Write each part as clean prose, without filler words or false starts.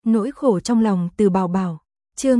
Nỗi khổ trong lòng Từ Bảo Bảo. Chương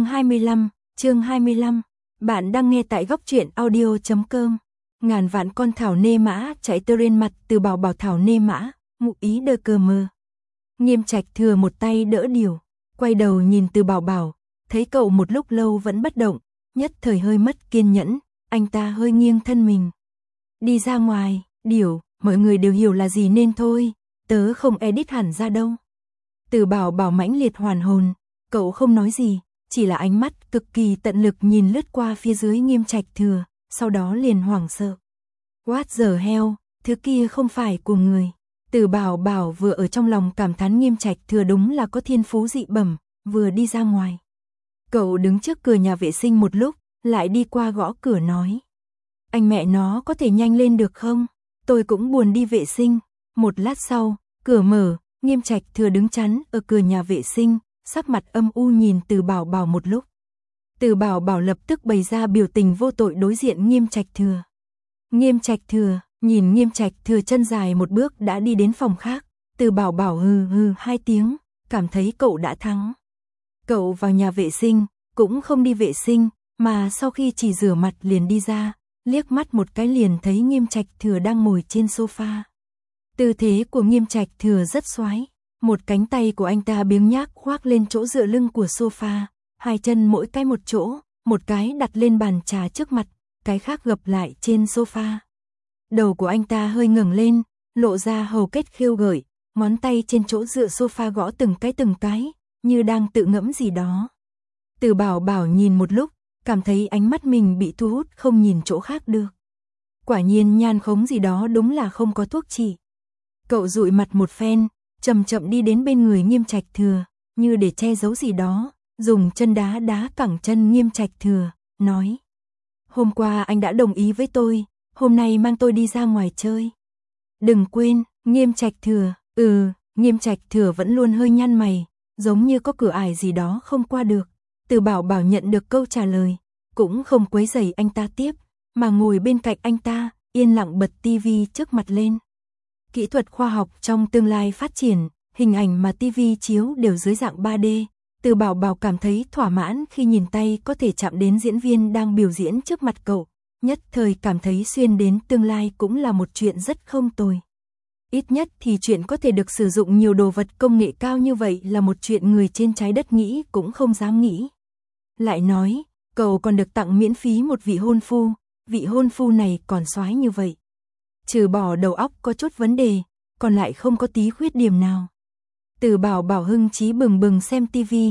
25. Bạn đang nghe tại góc truyện audio.com. Ngàn vạn con thảo nê mã chạy tơ lên mặt Từ Bảo Bảo. Thảo nê mã, ngụ ý đơ cơ mơ. Nghiêm Trạch Thừa một tay đỡ điều, quay đầu nhìn Từ Bảo Bảo, thấy cậu một lúc lâu vẫn bất động, nhất thời hơi mất kiên nhẫn, anh ta hơi nghiêng thân mình. Đi ra ngoài, điều, mọi người đều hiểu là gì nên thôi, tớ không edit hẳn ra đâu. Từ Bảo Bảo mãnh liệt hoàn hồn, cậu không nói gì, chỉ là ánh mắt cực kỳ tận lực nhìn lướt qua phía dưới Nghiêm Trạch Thừa, sau đó liền hoảng sợ. What the hell, thứ kia không phải của người. Từ Bảo Bảo vừa ở trong lòng cảm thán Nghiêm Trạch Thừa đúng là có thiên phú dị bẩm, vừa đi ra ngoài. Cậu đứng trước cửa nhà vệ sinh một lúc, lại đi qua gõ cửa nói. Anh mẹ nó có thể nhanh lên được không? Tôi cũng buồn đi vệ sinh. Một lát sau, cửa mở, Nghiêm Trạch Thừa đứng chắn ở cửa nhà vệ sinh, sắc mặt âm u nhìn Từ Bảo Bảo một lúc. Từ Bảo Bảo lập tức bày ra biểu tình vô tội đối diện Nghiêm Trạch Thừa. Nghiêm Trạch Thừa, nhìn Nghiêm Trạch Thừa chân dài một bước đã đi đến phòng khác, Từ Bảo Bảo hừ hừ hai tiếng, cảm thấy cậu đã thắng. Cậu vào nhà vệ sinh, cũng không đi vệ sinh, mà sau khi chỉ rửa mặt liền đi ra, liếc mắt một cái liền thấy Nghiêm Trạch Thừa đang ngồi trên sofa. Tư thế của Nghiêm Trạch Thừa rất xoái, một cánh tay của anh ta biếng nhác khoác lên chỗ dựa lưng của sofa, hai chân mỗi cái một chỗ, một cái đặt lên bàn trà trước mặt, cái khác gập lại trên sofa. Đầu của anh ta hơi ngẩng lên, lộ ra hầu kết khiêu gợi, ngón tay trên chỗ dựa sofa gõ từng cái, như đang tự ngẫm gì đó. Từ Bảo Bảo nhìn một lúc, cảm thấy ánh mắt mình bị thu hút không nhìn chỗ khác được. Quả nhiên nhan khống gì đó đúng là không có thuốc trị. Cậu dụi mặt một phen, chậm chậm đi đến bên người Nghiêm Trạch Thừa, như để che giấu gì đó, dùng chân đá đá cẳng chân Nghiêm Trạch Thừa, nói. Hôm qua anh đã đồng ý với tôi, hôm nay mang tôi đi ra ngoài chơi. Đừng quên, Nghiêm Trạch Thừa, Nghiêm Trạch Thừa vẫn luôn hơi nhăn mày, giống như có cửa ải gì đó không qua được. Từ Bảo Bảo nhận được câu trả lời, cũng không quấy rầy anh ta tiếp, mà ngồi bên cạnh anh ta, yên lặng bật tivi trước mặt lên. Kỹ thuật khoa học trong tương lai phát triển, hình ảnh mà tivi chiếu đều dưới dạng 3D. Từ Bảo Bảo cảm thấy thỏa mãn khi nhìn tay có thể chạm đến diễn viên đang biểu diễn trước mặt cậu, nhất thời cảm thấy xuyên đến tương lai cũng là một chuyện rất không tồi. Ít nhất thì chuyện có thể được sử dụng nhiều đồ vật công nghệ cao như vậy là một chuyện người trên trái đất nghĩ cũng không dám nghĩ. Lại nói, cậu còn được tặng miễn phí một vị hôn phu này còn soái như vậy. Trừ bỏ đầu óc có chút vấn đề, còn lại không có tí khuyết điểm nào. Từ Bảo Bảo hưng chí bừng bừng xem tivi,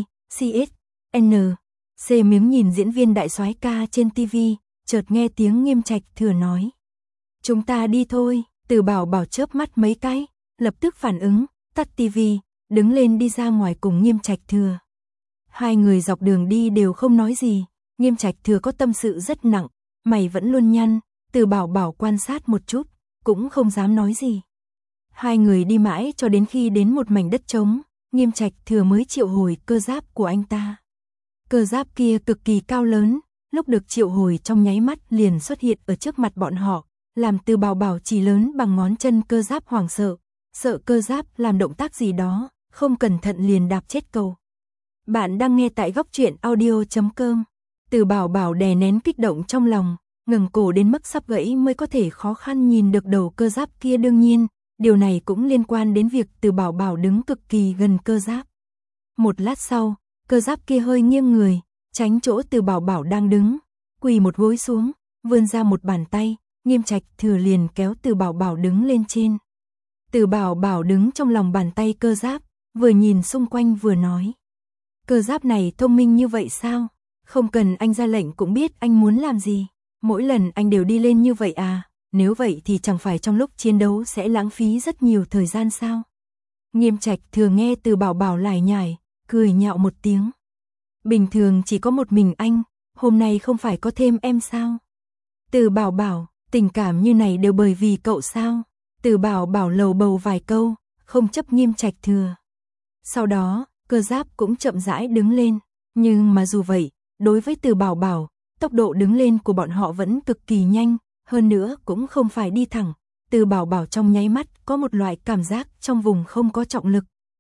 C miếng nhìn diễn viên đại soái ca trên tivi, chợt nghe tiếng Nghiêm Trạch Thừa nói. Chúng ta đi thôi. Từ Bảo Bảo chớp mắt mấy cái, lập tức phản ứng, tắt tivi, đứng lên đi ra ngoài cùng Nghiêm Trạch Thừa. Hai người dọc đường đi đều không nói gì, Nghiêm Trạch Thừa có tâm sự rất nặng, mày vẫn luôn nhăn, Từ Bảo Bảo quan sát một chút, cũng không dám nói gì. Hai người đi mãi cho đến khi đến một mảnh đất trống, Nghiêm Trạch Thừa mới triệu hồi cơ giáp của anh ta. Cơ giáp kia cực kỳ cao lớn, lúc được triệu hồi trong nháy mắt liền xuất hiện ở trước mặt bọn họ, làm Từ Bảo Bảo chỉ lớn bằng ngón chân cơ giáp hoảng sợ cơ giáp làm động tác gì đó, không cẩn thận liền đạp chết cậu. Bạn đang nghe tại góc truyện audio.com. Từ Bảo Bảo đè nén kích động trong lòng, ngẩng cổ đến mức sắp gãy mới có thể khó khăn nhìn được đầu cơ giáp kia. Đương nhiên, điều này cũng liên quan đến việc Từ Bảo Bảo đứng cực kỳ gần cơ giáp. Một lát sau, cơ giáp kia hơi nghiêng người, tránh chỗ Từ Bảo Bảo đang đứng, quỳ một gối xuống, vươn ra một bàn tay, Nghiêm Trạch Thừa liền kéo Từ Bảo Bảo đứng lên trên. Từ Bảo Bảo đứng trong lòng bàn tay cơ giáp, vừa nhìn xung quanh vừa nói. Cơ giáp này thông minh như vậy sao? Không cần anh ra lệnh cũng biết anh muốn làm gì. Mỗi lần anh đều đi lên như vậy à? Nếu vậy thì chẳng phải trong lúc chiến đấu sẽ lãng phí rất nhiều thời gian sao? Nghiêm Trạch Thừa nghe Từ Bảo Bảo lải nhải, cười nhạo một tiếng. Bình thường chỉ có một mình anh, hôm nay không phải có thêm em sao? Từ Bảo Bảo, tình cảm như này đều bởi vì cậu sao? Từ Bảo Bảo lầu bầu vài câu, không chấp Nghiêm Trạch Thừa. Sau đó, cơ giáp cũng chậm rãi đứng lên, nhưng mà dù vậy, đối với Từ Bảo Bảo, tốc độ đứng lên của bọn họ vẫn cực kỳ nhanh, hơn nữa cũng không phải đi thẳng. Từ Bảo Bảo trong nháy mắt có một loại cảm giác trong vùng không có trọng lực,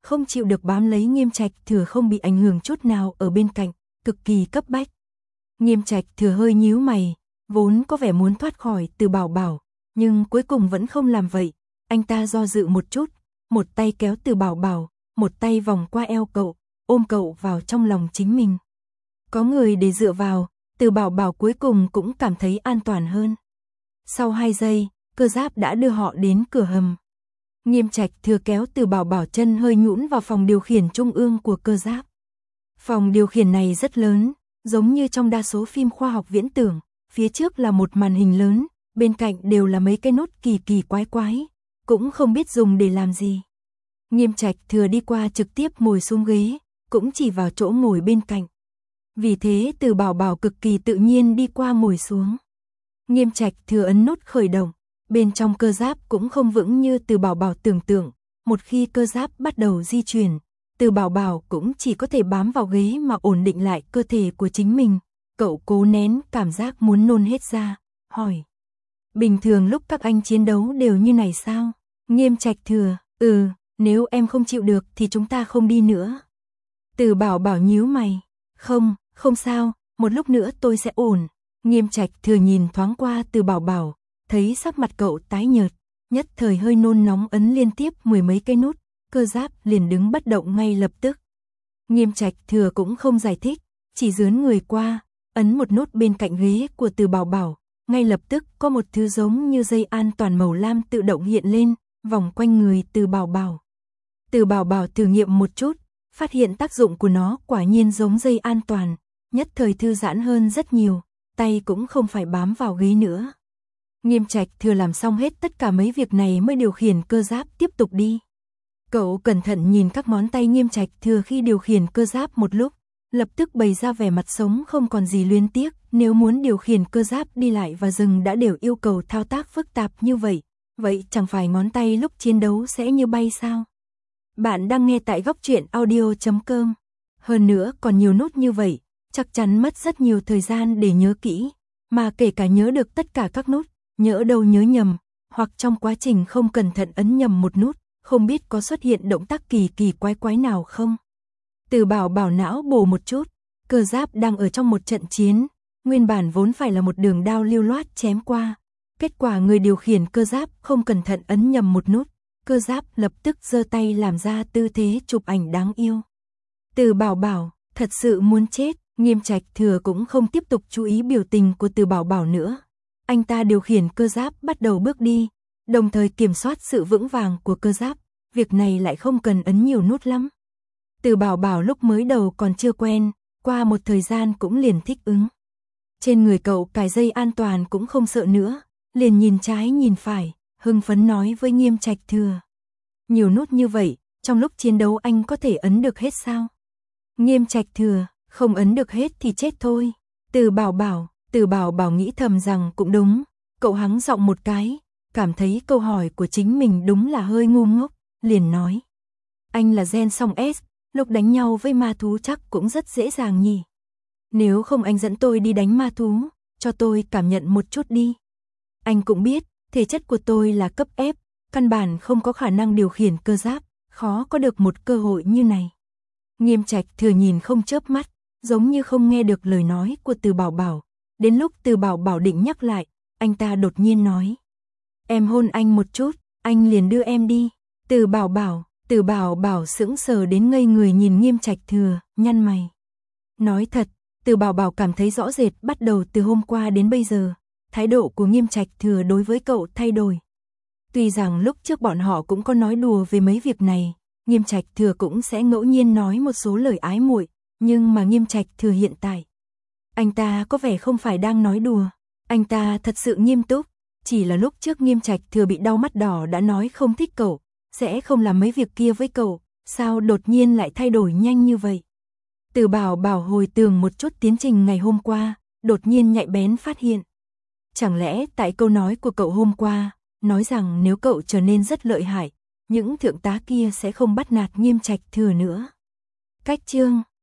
không chịu được bám lấy Nghiêm Trạch Thừa không bị ảnh hưởng chút nào ở bên cạnh, cực kỳ cấp bách. Nghiêm Trạch Thừa hơi nhíu mày, vốn có vẻ muốn thoát khỏi Từ Bảo Bảo, nhưng cuối cùng vẫn không làm vậy. Anh ta do dự một chút, một tay kéo Từ Bảo Bảo, một tay vòng qua eo cậu, ôm cậu vào trong lòng chính mình. Có người để dựa vào, Từ Bảo Bảo cuối cùng cũng cảm thấy an toàn hơn. Sau 2 giây, cơ giáp đã đưa họ đến cửa hầm. Nghiêm Trạch Thừa kéo Từ Bảo Bảo chân hơi nhũn vào phòng điều khiển trung ương của cơ giáp. Phòng điều khiển này rất lớn, giống như trong đa số phim khoa học viễn tưởng, phía trước là một màn hình lớn, bên cạnh đều là mấy cái nút kỳ kỳ quái quái, cũng không biết dùng để làm gì. Nghiêm Trạch Thừa đi qua trực tiếp ngồi xuống ghế, cũng chỉ vào chỗ ngồi bên cạnh. Vì thế Từ Bảo Bảo cực kỳ tự nhiên đi qua ngồi xuống. Nghiêm Trạch Thừa ấn nút khởi động, bên trong cơ giáp cũng không vững như Từ Bảo Bảo tưởng tượng, một khi cơ giáp bắt đầu di chuyển, Từ Bảo Bảo cũng chỉ có thể bám vào ghế mà ổn định lại cơ thể của chính mình. Cậu cố nén cảm giác muốn nôn hết ra, hỏi: bình thường lúc các anh chiến đấu đều như này sao? Nghiêm Trạch Thừa: nếu em không chịu được thì chúng ta không đi nữa. Từ Bảo Bảo nhíu mày: không sao, một lúc nữa tôi sẽ ổn. Nghiêm Trạch Thừa nhìn thoáng qua Từ Bảo Bảo, thấy sắc mặt cậu tái nhợt, nhất thời hơi nôn nóng ấn liên tiếp 10 mấy cái nút, cơ giáp liền đứng bất động ngay lập tức. Nghiêm Trạch Thừa cũng không giải thích, chỉ dướn người qua, ấn một nút bên cạnh ghế của Từ Bảo Bảo, ngay lập tức có một thứ giống như dây an toàn màu lam tự động hiện lên, vòng quanh người Từ Bảo Bảo. Từ Bảo Bảo thử nghiệm một chút, phát hiện tác dụng của nó quả nhiên giống dây an toàn, nhất thời thư giãn hơn rất nhiều, tay cũng không phải bám vào ghế nữa. Nghiêm Trạch Thừa làm xong hết tất cả mấy việc này mới điều khiển cơ giáp tiếp tục đi. Cậu cẩn thận nhìn các ngón tay Nghiêm Trạch Thừa khi điều khiển cơ giáp một lúc, lập tức bày ra vẻ mặt sống không còn gì luyến tiếc, nếu muốn điều khiển cơ giáp đi lại và dừng đã đều yêu cầu thao tác phức tạp như vậy, vậy chẳng phải ngón tay lúc chiến đấu sẽ như bay sao? Bạn đang nghe tại Góc Truyện Audio.com. Hơn nữa còn nhiều nút như vậy, chắc chắn mất rất nhiều thời gian để nhớ kỹ, mà kể cả nhớ được tất cả các nút, nhỡ đâu nhớ nhầm, hoặc trong quá trình không cẩn thận ấn nhầm một nút, không biết có xuất hiện động tác kỳ kỳ quái quái nào không. Từ Bảo Bảo não bổ một chút, cơ giáp đang ở trong một trận chiến, nguyên bản vốn phải là một đường đao lưu loát chém qua, kết quả người điều khiển cơ giáp không cẩn thận ấn nhầm một nút, cơ giáp lập tức giơ tay làm ra tư thế chụp ảnh đáng yêu. Từ Bảo Bảo thật sự muốn chết. Nghiêm Trạch Thừa cũng không tiếp tục chú ý biểu tình của Từ Bảo Bảo nữa. Anh ta điều khiển cơ giáp bắt đầu bước đi, đồng thời kiểm soát sự vững vàng của cơ giáp, việc này lại không cần ấn nhiều nút lắm. Từ Bảo Bảo lúc mới đầu còn chưa quen, qua một thời gian cũng liền thích ứng. Trên người cậu cài dây an toàn cũng không sợ nữa, liền nhìn trái nhìn phải, hưng phấn nói với Nghiêm Trạch Thừa: nhiều nút như vậy, trong lúc chiến đấu anh có thể ấn được hết sao? Nghiêm Trạch Thừa: không ấn được hết thì chết thôi. Từ Bảo Bảo nghĩ thầm rằng cũng đúng, cậu hắng giọng một cái, cảm thấy câu hỏi của chính mình đúng là hơi ngu ngốc, liền nói: anh là gen song S, lúc đánh nhau với ma thú chắc cũng rất dễ dàng nhỉ. Nếu không anh dẫn tôi đi đánh ma thú, cho tôi cảm nhận một chút đi. Anh cũng biết, thể chất của tôi là cấp F, căn bản không có khả năng điều khiển cơ giáp, khó có được một cơ hội như này. Nghiêm Trạch Thừa nhìn không chớp mắt, giống như không nghe được lời nói của Từ Bảo Bảo. Đến lúc Từ Bảo Bảo định nhắc lại, anh ta đột nhiên nói: em hôn anh một chút, anh liền đưa em đi. Từ Bảo Bảo sững sờ đến ngây người nhìn Nghiêm Trạch Thừa, nhăn mày. Nói thật, Từ Bảo Bảo cảm thấy rõ rệt bắt đầu từ hôm qua đến bây giờ, thái độ của Nghiêm Trạch Thừa đối với cậu thay đổi. Tuy rằng lúc trước bọn họ cũng có nói đùa về mấy việc này, Nghiêm Trạch Thừa cũng sẽ ngẫu nhiên nói một số lời ái muội, nhưng mà Nghiêm Trạch Thừa hiện tại, anh ta có vẻ không phải đang nói đùa, anh ta thật sự nghiêm túc, chỉ là lúc trước Nghiêm Trạch Thừa bị đau mắt đỏ đã nói không thích cậu, sẽ không làm mấy việc kia với cậu, sao đột nhiên lại thay đổi nhanh như vậy? Từ Bảo Bảo hồi tưởng một chút tiến trình ngày hôm qua, đột nhiên nhạy bén phát hiện. Chẳng lẽ tại câu nói của cậu hôm qua, nói rằng nếu cậu trở nên rất lợi hại, những thượng tá kia sẽ không bắt nạt Nghiêm Trạch Thừa nữa. Cách chương